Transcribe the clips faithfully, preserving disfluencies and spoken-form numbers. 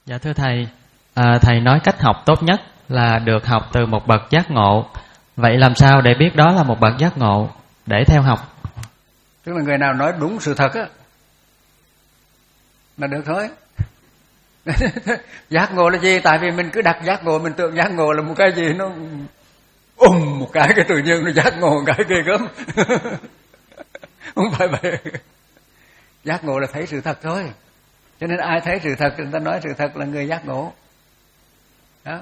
Dạ thưa thầy, à, thầy nói cách học tốt nhất là được học từ một bậc giác ngộ. Vậy làm sao để biết đó là một bậc giác ngộ để theo học? Tức là người nào nói đúng sự thật á là được thôi. Giác ngộ là gì? Tại vì mình cứ đặt giác ngộ, mình tưởng giác ngộ là một cái gì nó ùm một cái cái tự nhiên nó giác ngộ một cái ghê gớm. Không phải vậy. Giác ngộ là thấy sự thật thôi. Cho nên ai thấy sự thật, người ta nói sự thật là người giác ngộ. Đó.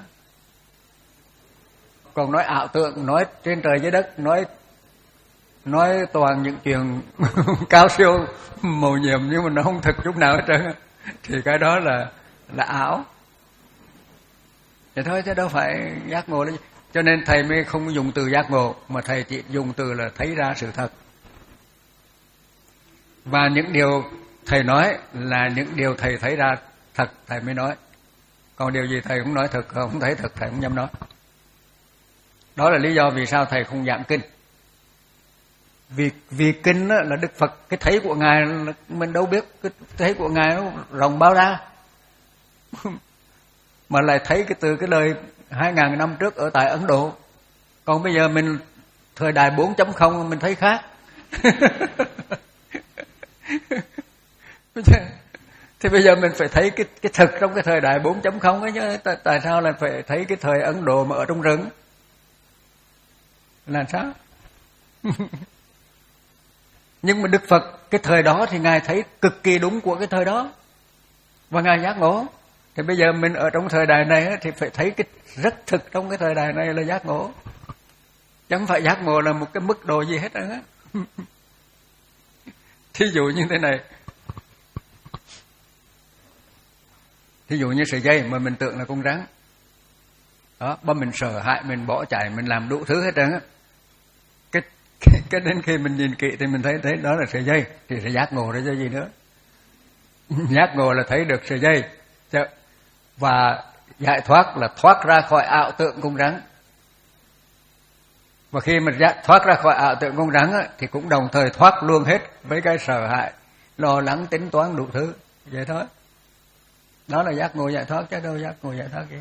Còn nói ảo tượng, nói trên trời dưới đất, nói nói toàn những chuyện cao siêu màu nhiệm nhưng mà nó không thực chút nào hết trơn, thì cái đó là là ảo. Vậy thôi chứ đâu phải giác ngộ. Cho nên thầy mới không dùng từ giác ngộ, mà thầy chỉ dùng từ là thấy ra sự thật. Và những điều thầy nói là những điều thầy thấy ra thật thầy mới nói. Còn điều gì thầy cũng nói thật, không thấy thật thầy cũng dám nói. Đó là lý do vì sao thầy không giảng kinh. Vì vì kinh đó là Đức Phật, cái thấy của Ngài mình đâu biết, cái thấy của Ngài nó rộng bao la. Mà lại thấy cái từ cái lời hai ngàn năm trước ở tại Ấn Độ. Còn bây giờ mình thời đại bốn chấm không mình thấy khác. Thì bây giờ mình phải thấy cái cái thực trong cái thời đại bốn chấm không ấy chứ. Tại, tại sao lại phải thấy cái thời Ấn Độ mà ở trong rừng? Là sao? Nhưng mà Đức Phật cái thời đó thì Ngài thấy cực kỳ đúng của cái thời đó. Và Ngài giác ngộ. Thì bây giờ mình ở trong thời đại này thì phải thấy cái rất thực trong cái thời đại này là giác ngộ. Chẳng phải giác ngộ là một cái mức độ gì hết á. Thí dụ như thế này. Thí dụ như sợi dây mà mình tưởng là con rắn. Đó, mà mình sợ hãi, mình bỏ chạy, mình làm đủ thứ hết trơn á. Cái, cái, cái đến khi mình nhìn kỹ thì mình thấy thấy đó là sợi dây, thì sẽ giác ngộ ra cho gì nữa. Giác ngộ là thấy được sợi dây. Và giải thoát là thoát ra khỏi ảo tượng con rắn. Và khi mình thoát ra khỏi ảo tượng con rắn á, thì cũng đồng thời thoát luôn hết với cái sợ hãi, lo lắng, tính toán đủ thứ. Vậy thôi. Đó là giác ngộ giải thoát chứ đâu giác ngộ giải thoát kia.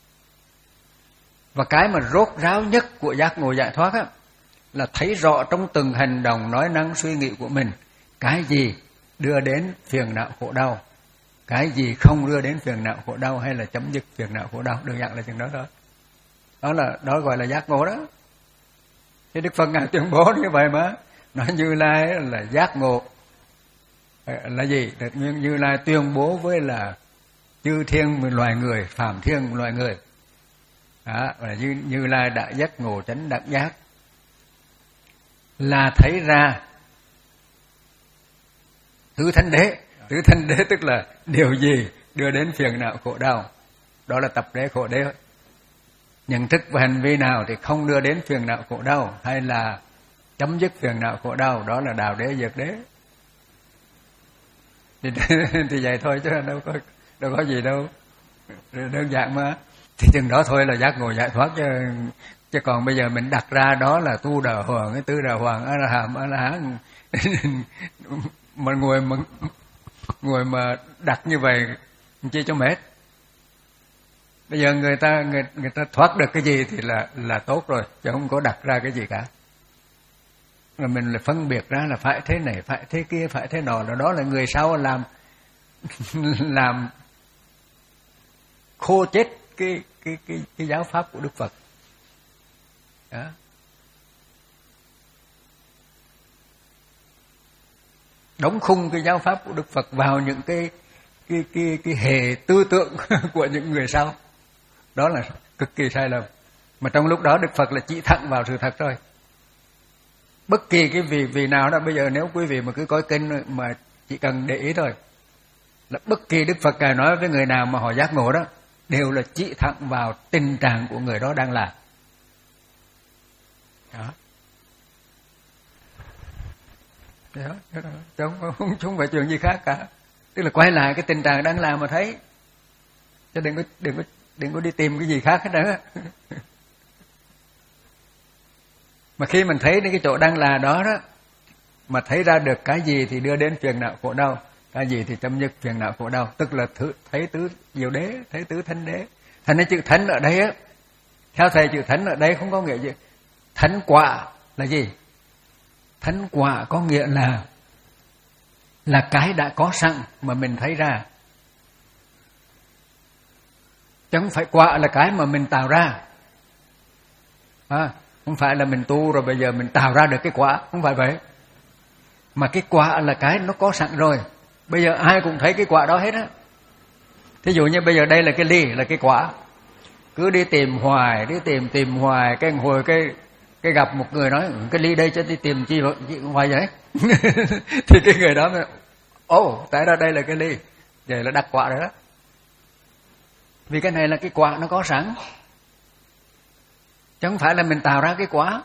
Và cái mà rốt ráo nhất của giác ngộ giải thoát á, là thấy rõ trong từng hành động, nói năng, suy nghĩ của mình cái gì đưa đến phiền não khổ đau, cái gì không đưa đến phiền não khổ đau hay là chấm dứt phiền não khổ đau. Đơn giản là chừng đó thôi. Đó là đó gọi là giác ngộ đó. Thì Đức Phật Ngài tuyên bố như vậy mà. Nói Như Lai là giác ngộ là gì? Như, Như Lai tuyên bố với là chư thiên loài người, phàm thiên loài người. Đó, là Như, Như Lai đã giác ngộ chánh đẳng giác. Là thấy ra tứ thánh đế. Tứ thánh đế tức là điều gì đưa đến phiền não khổ đau. Đó là tập đế khổ đế. Nhận thức và hành vi nào thì không đưa đến phiền não khổ đau hay là chấm dứt phiền não khổ đau, đó là đạo đế diệt đế. Thì, thì vậy thôi chứ đâu có đâu có gì đâu. Đơn giản mà. Thì chừng đó thôi là giác ngộ giải thoát chứ. Chứ còn bây giờ mình đặt ra đó là tu đà hoàng, cái tứ đà hoàng, a la hàm, a la hán. Mà ngồi mà ngồi mà đặt như vậy chi cho mệt. Bây giờ người ta người người ta thoát được cái gì thì là là tốt rồi, chứ không có đặt ra cái gì cả. Rồi mình lại phân biệt ra là phải thế này, phải thế kia, phải thế nọ, là đó là người sau làm làm khô chết cái cái cái cái giáo pháp của Đức Phật. Đó. Đóng khung cái giáo pháp của Đức Phật vào những cái cái cái cái hệ tư tưởng của những người sau. Đó là cực kỳ sai lầm. Mà trong lúc đó Đức Phật là chỉ thẳng vào sự thật thôi. Bất kỳ cái vị vị nào đó, bây giờ nếu quý vị mà cứ coi kinh mà chỉ cần để ý thôi, là bất kỳ Đức Phật Ngài nói với người nào mà họ giác ngộ đó, đều là chỉ thẳng vào tình trạng của người đó đang làm. Đó. Đó, đó, đó. Không, không, không phải chuyện gì khác cả. Tức là quay lại cái tình trạng đang làm mà thấy. Chứ đừng có, đừng có, đừng có đi tìm cái gì khác hết nữa. Mà khi mình thấy đến cái chỗ đang là đó đó, mà thấy ra được cái gì thì đưa đến phiền não khổ đau, cái gì thì chấm dứt phiền não khổ đau, tức là thứ, thấy tứ diệu đế, thấy tứ thánh đế. Thành ra chữ thánh ở đây á, theo thầy chữ thánh ở đây không có nghĩa gì. Thánh quả là gì? Thánh quả có nghĩa là là cái đã có sẵn mà mình thấy ra. Chứ không phải quả là cái mà mình tạo ra. À, không phải là mình tu rồi bây giờ mình tạo ra được cái quả, không phải vậy. Mà cái quả là cái nó có sẵn rồi. Bây giờ ai cũng thấy cái quả đó hết á. Thí dụ như bây giờ đây là cái ly, là cái quả. Cứ đi tìm hoài, đi tìm tìm hoài, cái hồi cái cái gặp một người nói cái ly đây cho đi tìm chi hoài vậy. Thì cái người đó mới ồ, oh, tại ra đây là cái ly. Vậy là đặt quả rồi đó. Vì cái này là cái quả nó có sẵn. Chứ không phải là mình tạo ra cái quả.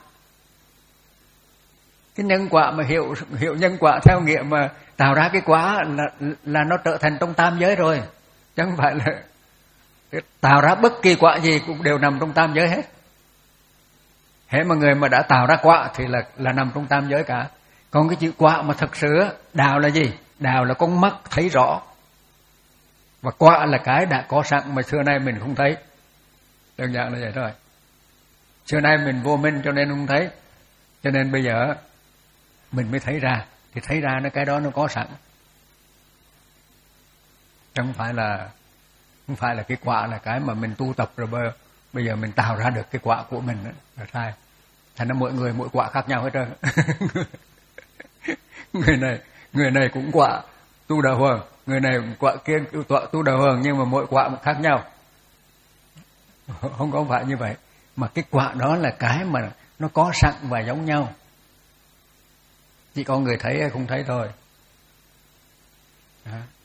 Cái nhân quả mà hiểu hiểu nhân quả theo nghĩa mà tạo ra cái quả là là nó trở thành trong tam giới rồi. Chứ không phải là tạo ra bất kỳ quả gì cũng đều nằm trong tam giới hết. Hễ mà người mà đã tạo ra quả thì là là nằm trong tam giới cả. Còn cái chữ quả mà thật sự đạo là gì? Đạo là con mắt thấy rõ. Và quả là cái đã có sẵn mà xưa nay mình không thấy. Đơn giản là vậy thôi. Xưa nay mình vô minh cho nên không thấy. Cho nên bây giờ mình mới thấy ra. Thì thấy ra nó cái đó nó có sẵn. Chứ không phải là không phải là cái quả là cái mà mình tu tập rồi bây, bây giờ mình tạo ra được cái quả của mình đó, là sai. Thành ra mỗi người mỗi quả khác nhau hết trơn. Người này người này cũng quả tu đạo hoàng, người này quả kia tu đạo hoàng, nhưng mà mỗi quả một khác nhau. Không có phải như vậy. Mà cái quả đó là cái mà nó có sẵn và giống nhau. Chỉ có người thấy hay không thấy thôi. Đó.